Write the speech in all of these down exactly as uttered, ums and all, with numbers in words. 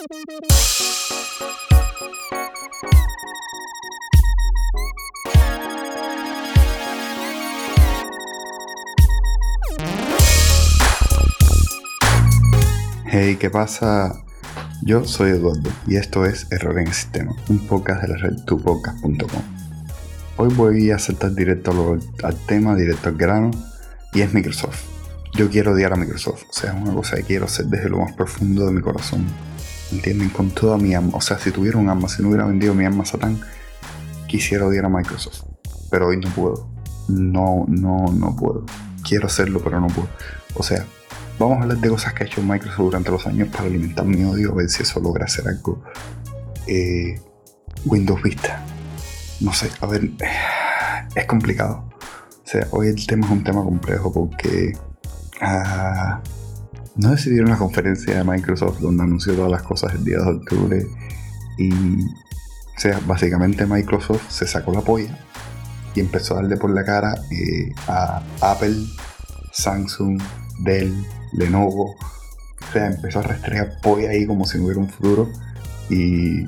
Hey, ¿qué pasa? Yo soy Eduardo y esto es Error en el Sistema, un podcast de la red tu podcast punto com. Hoy voy a saltar directo al, al tema, directo al grano, y es Microsoft. Yo quiero odiar a Microsoft, o sea, es una cosa que quiero hacer desde lo más profundo de mi corazón. ¿Entienden? Con toda mi alma, o sea, si tuviera un alma, si no hubiera vendido mi alma a Satán, quisiera odiar a Microsoft. Pero hoy no puedo. No, no, no puedo. Quiero hacerlo, pero no puedo. O sea, vamos a hablar de cosas que ha hecho Microsoft durante los años para alimentar mi odio, a ver si eso logra hacer algo. Eh, Windows Vista. No sé, a ver, es complicado. O sea, hoy el tema es un tema complejo porque uh, no decidieron una conferencia de Microsoft donde anunció todas las cosas el día de octubre y, o sea, básicamente Microsoft se sacó la polla y empezó a darle por la cara eh, a Apple, Samsung, Dell, Lenovo. O sea, empezó a restregar polla ahí como si no hubiera un futuro y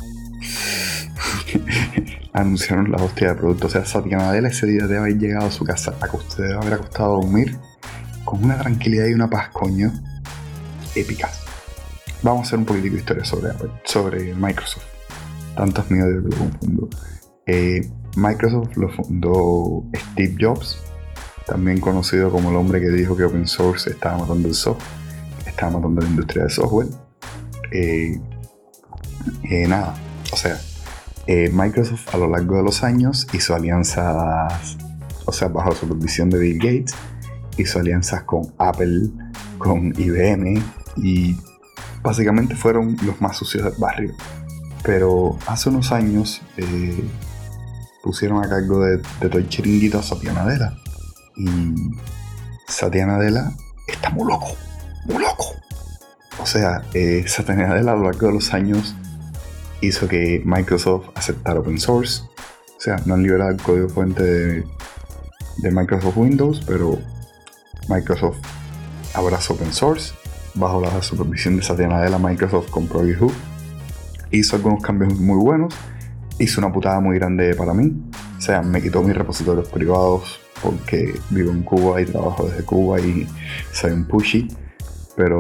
anunciaron la hostia de producto. O sea, Satya Nadella ese día debe haber llegado a su casa a que usted debe haber acostado a dormir con una tranquilidad y una paz, coño, épicas. Vamos a hacer un poquitico de historia sobre Apple, sobre Microsoft. Tanto es mío de que lo confundo. Eh, Microsoft lo fundó Steve Jobs, también conocido como el hombre que dijo que open source estaba matando el software, estaba matando la industria del software. Eh, eh, nada, o sea, eh, Microsoft a lo largo de los años hizo alianzas, o sea, bajo la supervisión de Bill Gates, hizo alianzas con Apple, con I B M y básicamente fueron los más sucios del barrio. Pero hace unos años eh, pusieron a cargo de, de todo el chiringuito a Satya Nadella. Y Satya Nadella está muy loco, muy loco. O sea, eh, Satya Nadella a lo largo de los años hizo que Microsoft aceptara open source. O sea, no han liberado el código fuente de, de Microsoft Windows, pero Microsoft abrazó open source. Bajo la supervisión de Satya Nadella, Microsoft compró GitHub. Hizo algunos cambios muy buenos. Hizo una putada muy grande para mí. O sea, me quitó mis repositorios privados porque vivo en Cuba y trabajo desde Cuba y soy un pushy. Pero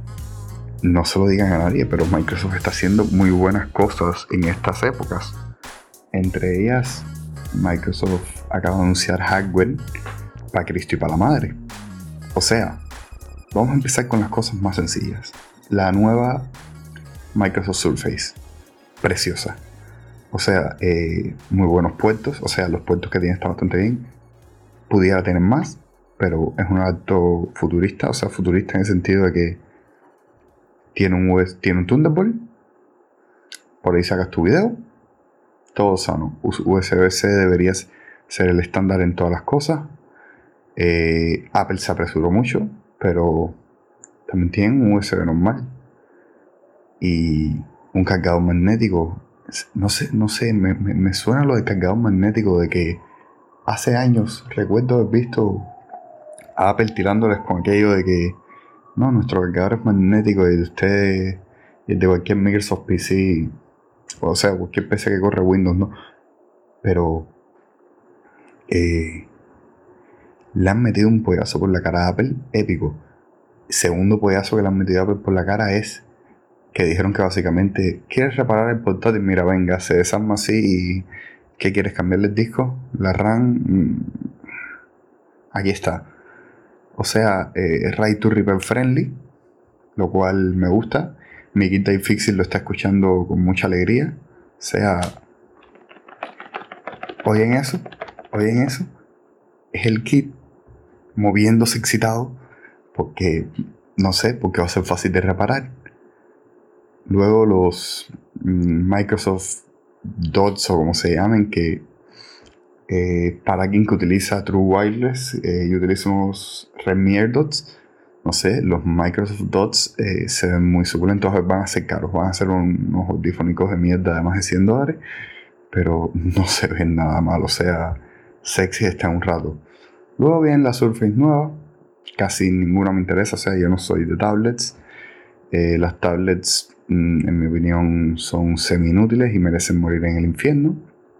no se lo digan a nadie, pero Microsoft está haciendo muy buenas cosas en estas épocas. Entre ellas, Microsoft acaba de anunciar hardware para Cristo y para la madre. O sea, vamos a empezar con las cosas más sencillas. La nueva Microsoft Surface, preciosa. O sea, eh, muy buenos puertos. O sea, los puertos que tiene están bastante bien. Pudiera tener más, pero es un alto futurista. O sea, futurista en el sentido de que tiene un, U S, tiene un Thunderbolt. Por ahí sacas tu video. Todo sano. U S B-C debería ser el estándar en todas las cosas. Eh, Apple se apresuró mucho, pero también tiene un U S B normal. Y un cargador magnético. No sé, no sé, me, me, me suena lo del cargador magnético de que hace años recuerdo haber visto a Apple tirándoles con aquello de que no, nuestro cargador es magnético y de usted y de cualquier Microsoft P C, o sea, cualquier P C que corre Windows, ¿no? Pero eh, le han metido un pollazo por la cara a Apple, épico. Segundo pollazo que le han metido a Apple por la cara es que dijeron que básicamente, ¿quieres reparar el portátil? Mira, venga, se desarma así y ¿qué quieres? ¿Cambiarle el disco? ¿La RAM? Aquí está. O sea, eh, Right to Repair Friendly, lo cual me gusta. Mi kit iFixit lo está escuchando con mucha alegría. O sea, oyen eso, oyen eso. Es el kit moviéndose excitado porque, no sé, porque va a ser fácil de reparar. Luego los Microsoft Dots o como se llamen, que eh, para quien que utiliza True Wireless eh, y utiliza unos Redmi AirDots, no sé, los Microsoft Dots eh, se ven muy suculentos, van a ser caros, van a ser un, unos audífonicos de mierda de más de cien dólares, pero no se ven nada mal, o sea, sexy está un rato. Luego viene la Surface nueva, casi ninguna me interesa, o sea, yo no soy de tablets. Eh, las tablets En mi opinión son semi-inútiles y merecen morir en el infierno.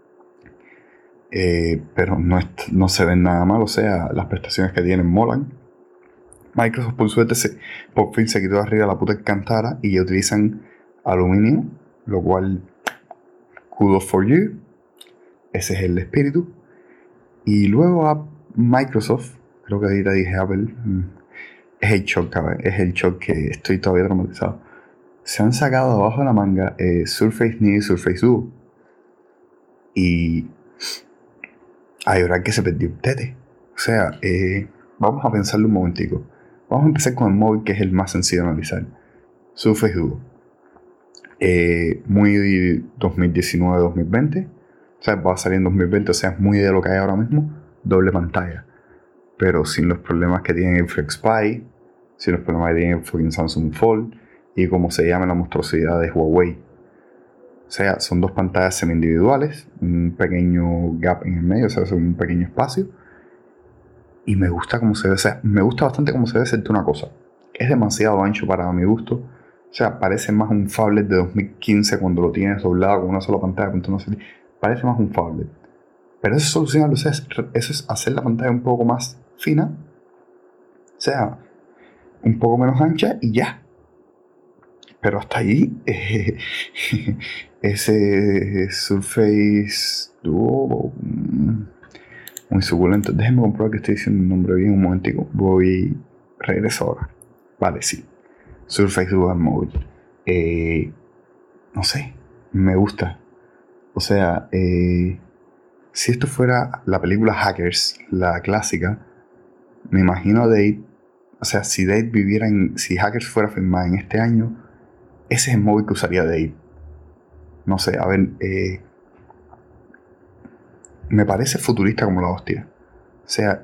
Eh, pero no, es, no se ven nada mal, o sea, las prestaciones que tienen molan. Microsoft por suerte se, por fin se quitó de arriba la puta Alcantara y ya utilizan aluminio, lo cual kudos for you, ese es el espíritu. Y luego a Microsoft, creo que ahorita dije Apple, es el shock, ¿sabes? Es el shock que estoy todavía traumatizado. Se han sacado de abajo de la manga eh, Surface Neo y Surface Duo. Y hay hora que se perdió un tete. O sea, eh, vamos a pensarlo un momentico. Vamos a empezar con el móvil, que es el más sencillo de analizar. Surface Duo. Eh, muy dos mil diecinueve dos mil veinte. O sea, va a salir en dos mil veinte. O sea, es muy de lo que hay ahora mismo. Doble pantalla. Pero sin los problemas que tiene el FlexPy. Sin los problemas que tiene el fucking Samsung Fold. Y como se llama la monstruosidad de Huawei. O sea, son dos pantallas semi-individuales, un pequeño gap en el medio, o sea, es un pequeño espacio. Y me gusta cómo se ve, o sea, me gusta bastante cómo se ve, excepto una cosa. Es demasiado ancho para mi gusto. O sea, parece más un phablet de dos mil quince cuando lo tienes doblado con una sola pantalla. Parece más un phablet. Pero eso es solucionarlo, o sea, eso es hacer la pantalla un poco más fina. O sea, un poco menos ancha y ya. Pero hasta ahí, eh, ese Surface Duo, muy suculento. Déjenme comprobar que estoy diciendo el nombre bien un momentico. Voy, regreso ahora. Vale, sí. Surface Duo móvil. Eh, no sé, me gusta. O sea, eh, si esto fuera la película Hackers, la clásica, me imagino a Dave, o sea, si Dave viviera en, si Hackers fuera filmada en este año, ese es el móvil que usaría Dave. No sé, a ver, eh, me parece futurista como la hostia. O sea,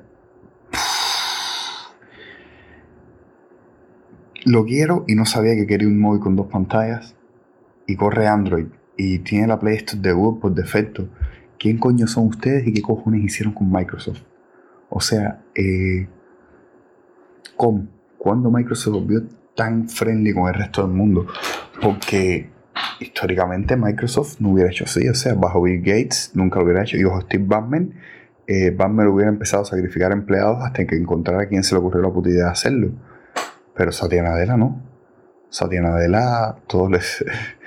lo quiero y no sabía que quería un móvil con dos pantallas y corre Android y tiene la Play Store de Google por defecto. ¿Quién coño son ustedes y qué cojones hicieron con Microsoft? O sea, eh, ¿cómo? ¿Cuándo Microsoft volvió tan friendly con el resto del mundo? Porque históricamente Microsoft no hubiera hecho así, o sea, bajo Bill Gates nunca lo hubiera hecho, y bajo Steve Ballmer, eh, Ballmer hubiera empezado a sacrificar empleados hasta que encontrara a quien se le ocurrió la puta idea de hacerlo. Pero Satya Nadella no. Satya Nadella todos les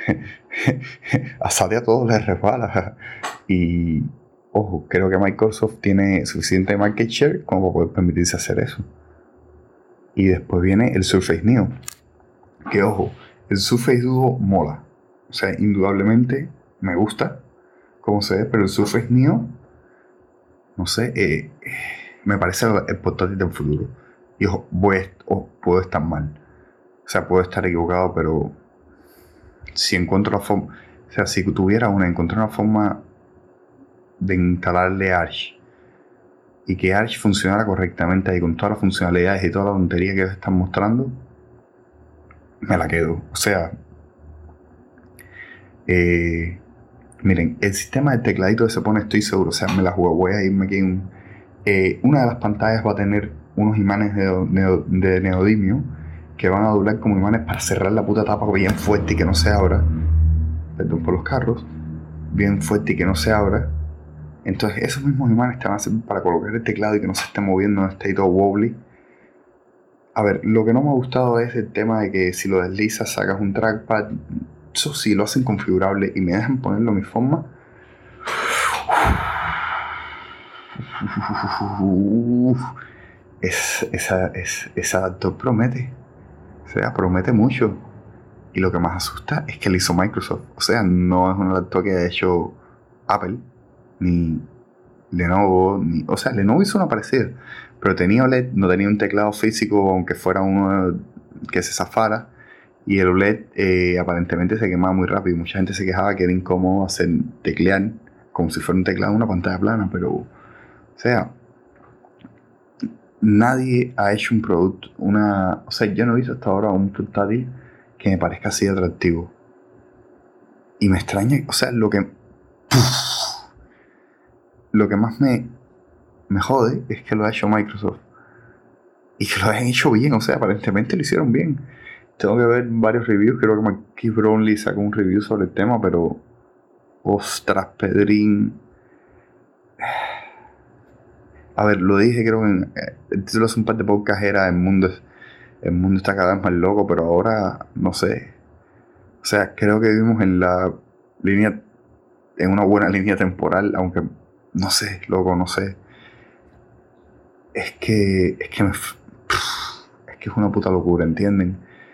a Satya todos les resbala. Y ojo, creo que Microsoft tiene suficiente market share como para poder permitirse hacer eso. Y después viene el Surface Neo, que ojo, el Surface Duo mola. O sea, indudablemente me gusta cómo se ve, pero el Surface Neo, no sé, eh, me parece el portátil del futuro. Y ojo, voy a, oh, puedo estar mal. O sea, puedo estar equivocado, pero si encuentro la forma, o sea, si tuviera una, encontré una forma de instalarle Arch y que Arch funcionara correctamente y con todas las funcionalidades y toda la tontería que están mostrando, me la quedo. O sea, eh, miren, el sistema de tecladito que se pone, estoy seguro, o sea, me la juego, voy a irme aquí en, eh, una de las pantallas va a tener unos imanes de, de, de neodimio que van a doblar como imanes para cerrar la puta tapa bien fuerte y que no se abra. Perdón por los carros. Bien fuerte y que no se abra. Entonces esos mismos imanes te van a servir para colocar el teclado y que no se esté moviendo, no esté todo wobbly. A ver, lo que no me ha gustado es el tema de que si lo deslizas sacas un trackpad. Eso sí, lo hacen configurable y me dejan ponerlo a mi forma. Es, esa, es, ese adaptor promete. O sea, promete mucho. Y lo que más asusta es que lo hizo Microsoft. O sea, no es un adaptor que haya hecho Apple, ni Lenovo, ni... O sea, Lenovo hizo una parecida, pero tenía O L E D, no tenía un teclado físico, aunque fuera uno que se zafara. Y el O L E D eh, aparentemente se quemaba muy rápido. Mucha gente se quejaba que era incómodo hacer teclear como si fuera un teclado en una pantalla plana, pero... O sea... Nadie ha hecho un producto, una... O sea, yo no he visto hasta ahora un portátil que me parezca así de atractivo. Y me extraña, o sea, lo que... Puf, lo que más me, me jode es que lo ha hecho Microsoft. Y que lo hayan hecho bien, o sea, aparentemente lo hicieron bien. tengo que ver varios reviews. Creo que Marquis Brownlee sacó un review sobre el tema, pero ostras, Pedrín. A ver, lo dije, creo que en, el título hace un par de podcasts era el mundo, el mundo está cada vez más loco, pero ahora no sé. O sea, creo que vivimos en la línea, en una buena línea temporal, aunque no sé, loco, no sé. Es que, es que me, es que es una puta locura, ¿entienden?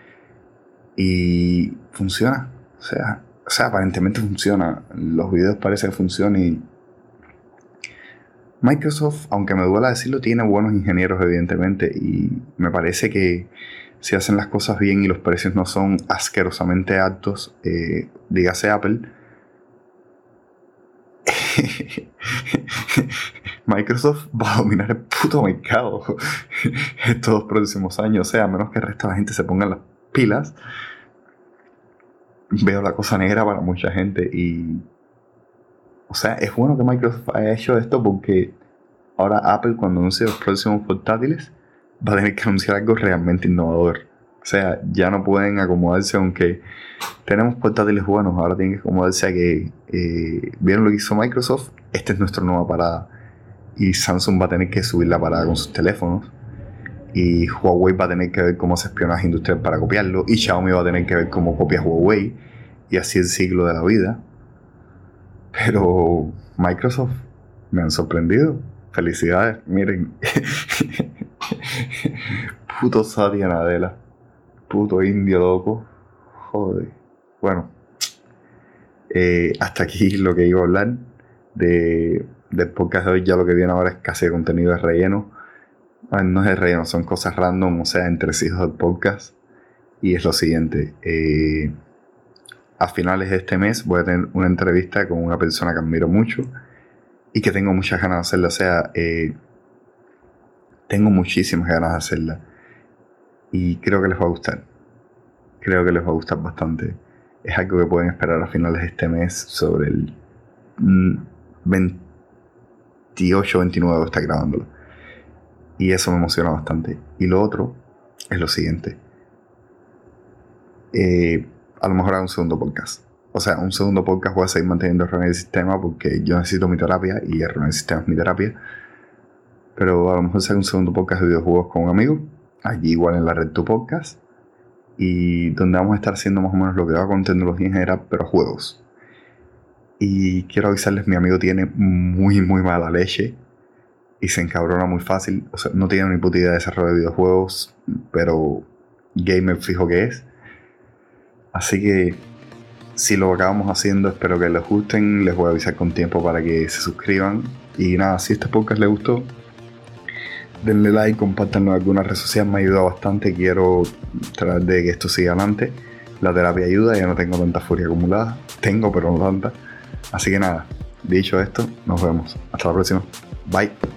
Y funciona, o sea, o sea, aparentemente funciona. Los videos parece que funcionan y Microsoft, aunque me duela decirlo, tiene buenos ingenieros evidentemente y me parece que si hacen las cosas bien y los precios no son asquerosamente altos, eh, dígase Apple, Microsoft va a dominar el puto mercado estos dos próximos años. O sea, a menos que el resto de la gente se ponga las pilas, veo la cosa negra para mucha gente. Y o sea, es bueno que Microsoft haya hecho esto porque ahora Apple, cuando anuncie los próximos portátiles, va a tener que anunciar algo realmente innovador. O sea, ya no pueden acomodarse, aunque tenemos portátiles buenos, ahora tienen que acomodarse a que eh, vieron lo que hizo Microsoft, esta es nuestra nueva parada. Y Samsung va a tener que subir la parada con sus teléfonos. Y Huawei va a tener que ver cómo hace espionaje industrial para copiarlo. Y Xiaomi va a tener que ver cómo copia Huawei. Y así el ciclo de la vida. Pero Microsoft me han sorprendido. Felicidades, miren. Puto Satya Nadella. Puto indio loco. Joder. Bueno. Eh, hasta aquí lo que iba a hablar de, del podcast de hoy. Ya lo que viene ahora es casi contenido de relleno. Bueno, no es de relleno, son cosas random, o sea, entresijos del podcast. Y es lo siguiente. Eh, a finales de este mes voy a tener una entrevista con una persona que admiro mucho y que tengo muchas ganas de hacerla. O sea, eh, tengo muchísimas ganas de hacerla. Y creo que les va a gustar. Creo que les va a gustar bastante. Es algo que pueden esperar a finales de este mes, sobre el veintiocho veintinueve de estar grabándolo. Y eso me emociona bastante. Y lo otro es lo siguiente. Eh, a lo mejor hago un segundo podcast. O sea, un segundo podcast voy a seguir manteniendo el Error en el Sistema porque yo necesito mi terapia y el Error en el Sistema es mi terapia. Pero a lo mejor hago un segundo podcast de videojuegos con un amigo. Allí igual en la red Tu Podcast. Y donde vamos a estar haciendo más o menos lo que va con tecnología en general, pero juegos. Y quiero avisarles, mi amigo tiene muy muy mala leche y se encabrona muy fácil. O sea, no tiene ni puta idea de desarrollo de videojuegos, pero gamer fijo que es. Así que si lo acabamos haciendo, espero que les gusten. Les voy a avisar con tiempo para que se suscriban. Y nada, si este podcast les gustó, denle like, compártanlo en alguna red social, me ayuda bastante. Quiero tratar de que esto siga adelante. La terapia ayuda, ya no tengo tanta furia acumulada. Tengo, pero no tanta. Así que nada, dicho esto, nos vemos. Hasta la próxima. Bye.